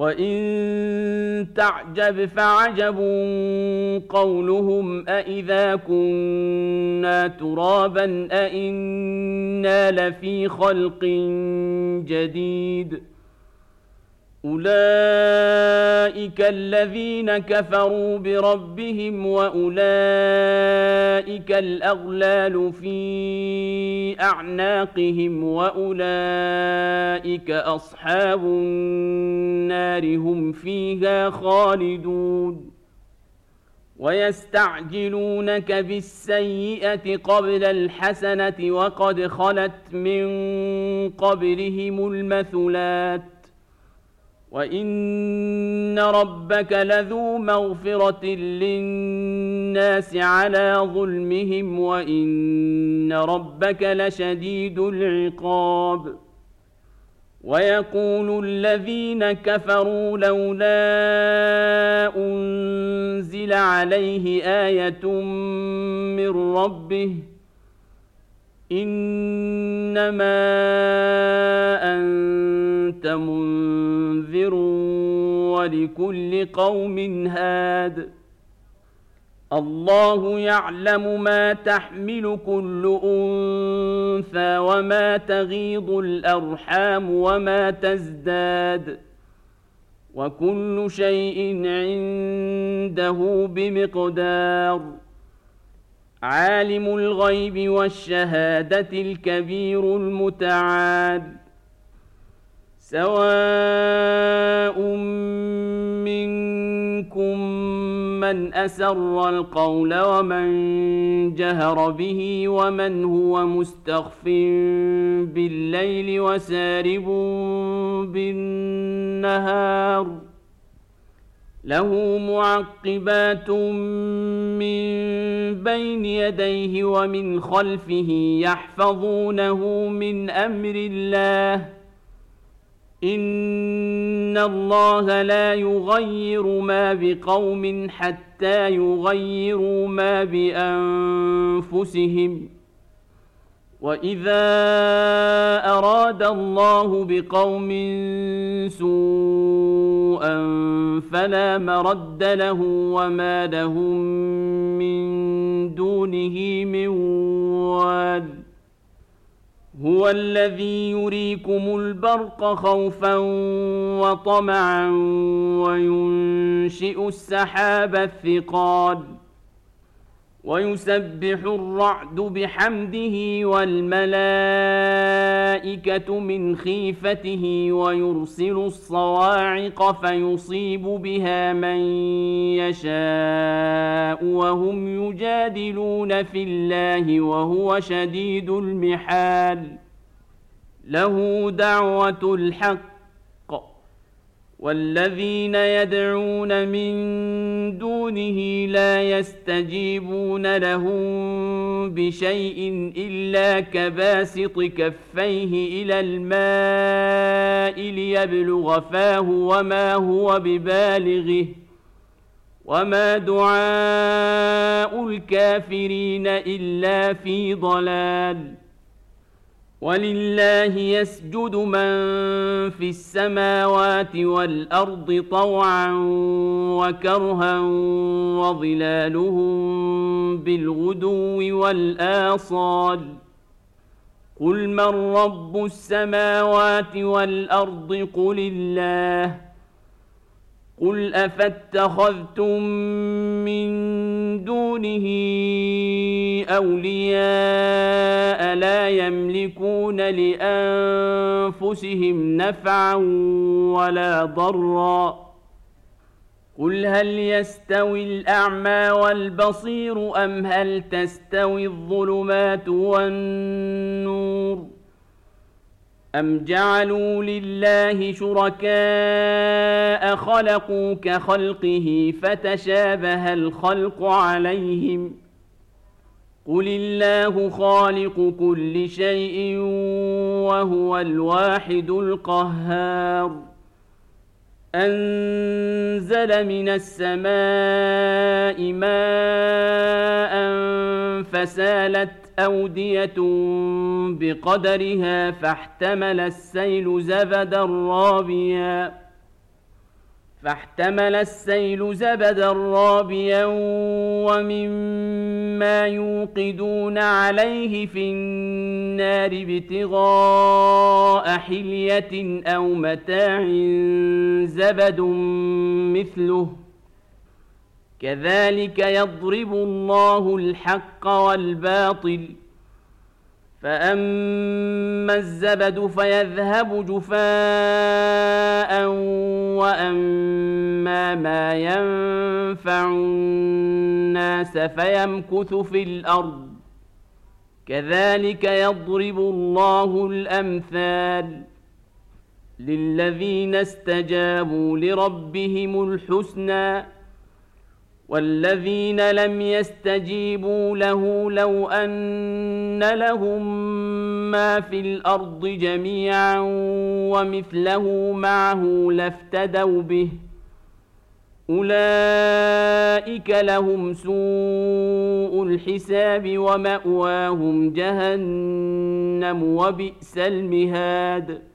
وإن تعجب فعجب قولهم أإذا كنا ترابا أإنا لفي خلق جديد أولئك الذين كفروا بربهم وأولئك الأغلال في أعناقهم وأولئك أصحاب النار هم فيها خالدون ويستعجلونك بالسيئة قبل الحسنة وقد خلت من قبلهم المثلات وإن ربك لذو مغفرة للناس على ظلمهم وإن ربك لشديد العقاب ويقول الذين كفروا لولا أنزل عليه آية من ربه إنما أنت منذر ولكل قوم هاد الله يعلم ما تحمل كل أنثى وما تغيض الأرحام وما تزداد وكل شيء عنده بمقدار عالم الغيب والشهادة الكبير المتعال سواء منكم من أسر القول ومن جهر به ومن هو مستخف بالليل وسارب بالنهار له معقبات من بين يديه ومن خلفه يحفظونه من أمر الله إن الله لا يغير ما بقوم حتى يغيروا ما بأنفسهم وإذا أراد الله بقوم سوءا فلا مرد له وما لهم من دونه من وال هو الذي يريكم البرق خوفا وطمعا وينشئ السحاب الثقال ويسبح الرعد بحمده والملائكة من خيفته ويرسل الصواعق فيصيب بها من يشاء وهم يجادلون في الله وهو شديد المحال له دعوة الحق والذين يدعون من دونه لا يستجيبون لهم بشيء إلا كباسط كفيه إلى الماء ليبلغ فاه وما هو ببالغه وما دعاء الكافرين إلا في ضلال ولله يسجد من في السماوات والأرض طوعا وكرها وظلالهم بالغدو والآصال قل من رب السماوات والأرض قل الله قل أفاتخذتم من دونه أولياء لا يملكون لأنفسهم نفعا ولا ضرا قل هل يستوي الأعمى والبصير أم هل تستوي الظلمات والنور أم جعلوا لله شركاء خلقوا كخلقه فتشابه الخلق عليهم قل الله خالق كل شيء وهو الواحد القهار أنزل من السماء ماء فسالت أودية بقدرها فاحتمل السيل زبدا رابيا فاحتمل السيل زبدا رابيا ومما يوقدون عليه في النار ابتغاء حلية أو متاع زبد مثله كذلك يضرب الله الحق والباطل فأما الزبد فيذهب جفاء وأما ما ينفع الناس فيمكث في الأرض كذلك يضرب الله الأمثال للذين استجابوا لربهم الحسنى والذين لم يستجيبوا له لو أن لهم ما في الأرض جميعا ومثله معه لافتدوا به أولئك لهم سوء الحساب ومأواهم جهنم وبئس المهاد